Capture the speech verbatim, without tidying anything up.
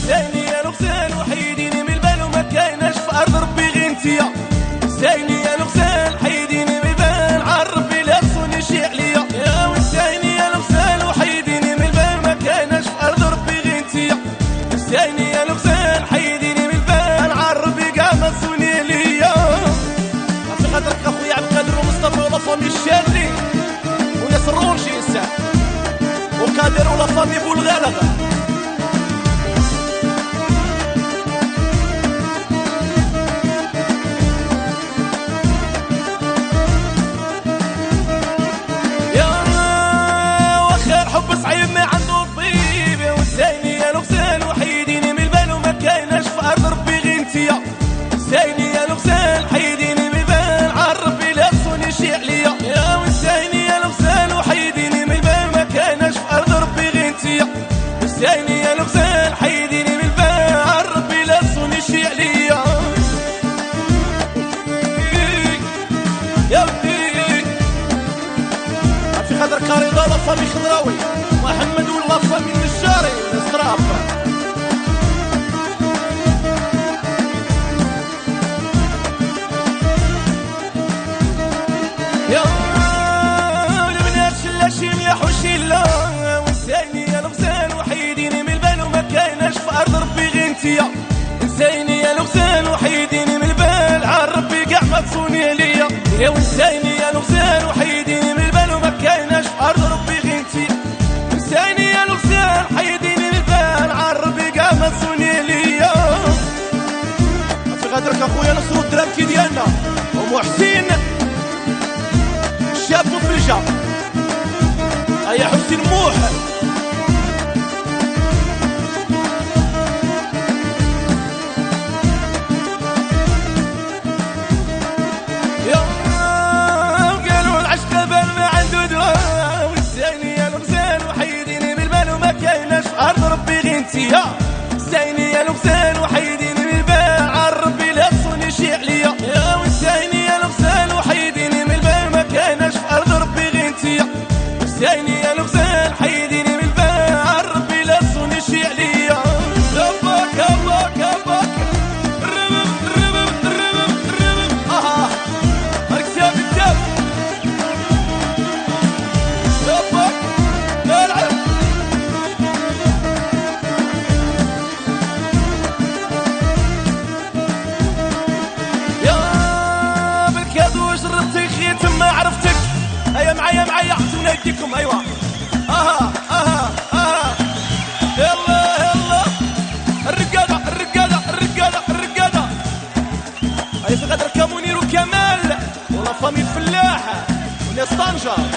وسايني يا الغزال وحيديني من البال وما كايناش في ارض ربي غير انتيا. وسايني يا الغزال حيديني من البال عربي لا تصوني شي عليا. يا وسايني يا الغزال وحيديني من البال ما كايناش في ارض ربي غير انتيا. وسايني يا الغزال حيديني من البال عربي كاع ما تصوني ليا. عرفتي خاطرك اخويا عبد القادر ومصطفى ولا فامي الشاري وناس الرونجي الساعه وقادر ولا فامي بولغالغا. صعيب ما عنده طبيب. يا وسايني يا الغزال وحيديني من البال وما كايناش في ارض ربي غير انتيا. وسايني يا الغزال حيديني من البال عربي لا تصوني شي عليا. يا وسايني يا الغزال وحيديني من البال ما كايناش في ارض ربي غير انتيا. وسايني يا الغزال حيديني من البال عربي لا تصوني شي عليا. يا ودي في خاطر كاريضا لا فامي خضراوي محمد ولا فامي النجاري الاسراف. يا البنات شلا شي مليح وشي لا. وسايني يا الغزال وحيديني من البال وما كايناش في ارض ربي غير انتيا. وسايني يا الغزال وحيديني من البال عربي كاع ما تصوني ليا. يا وسايني يا الغزال وحيديني من البال وما كايناش في ارض ربي غير انتيا. وسايني يا الغزال حيديني من البال عربي كاع ما تصوني ليا. في غادرك اخويا نصرو الدرامكي ديالنا ومحسين الشاب وفرجة. هيا حسين موح يا قالوا العشق بال ما عنده دواء. وسايني يا الغزال وحيديني من البال وما كايناش في ارض ربي غير انتيا. وسايني يا الغزال وحيديني من البال عربي لا تصوني شي عليا. يا وسايني يا الغزال وحيديني من البال ما كايناش في ارض ربي غير انتيا. وسايني يا الغزال حيديني من البال عربي لا تصوني شي عليا. كباك كباك كباك الربب الربب الربب الربب اها هاك سياب الدب كباك نلعب. يا بالكادو جربتي خيت ما عرفتك. هيا معايا معايا عطونا يديكم. ايوا اها اها اها يلا يلا الرقاده الرقاده الرقاده الرقاده. هيا في غدر كمنير وكمال ولا فامي الفلاح وناس طنجة.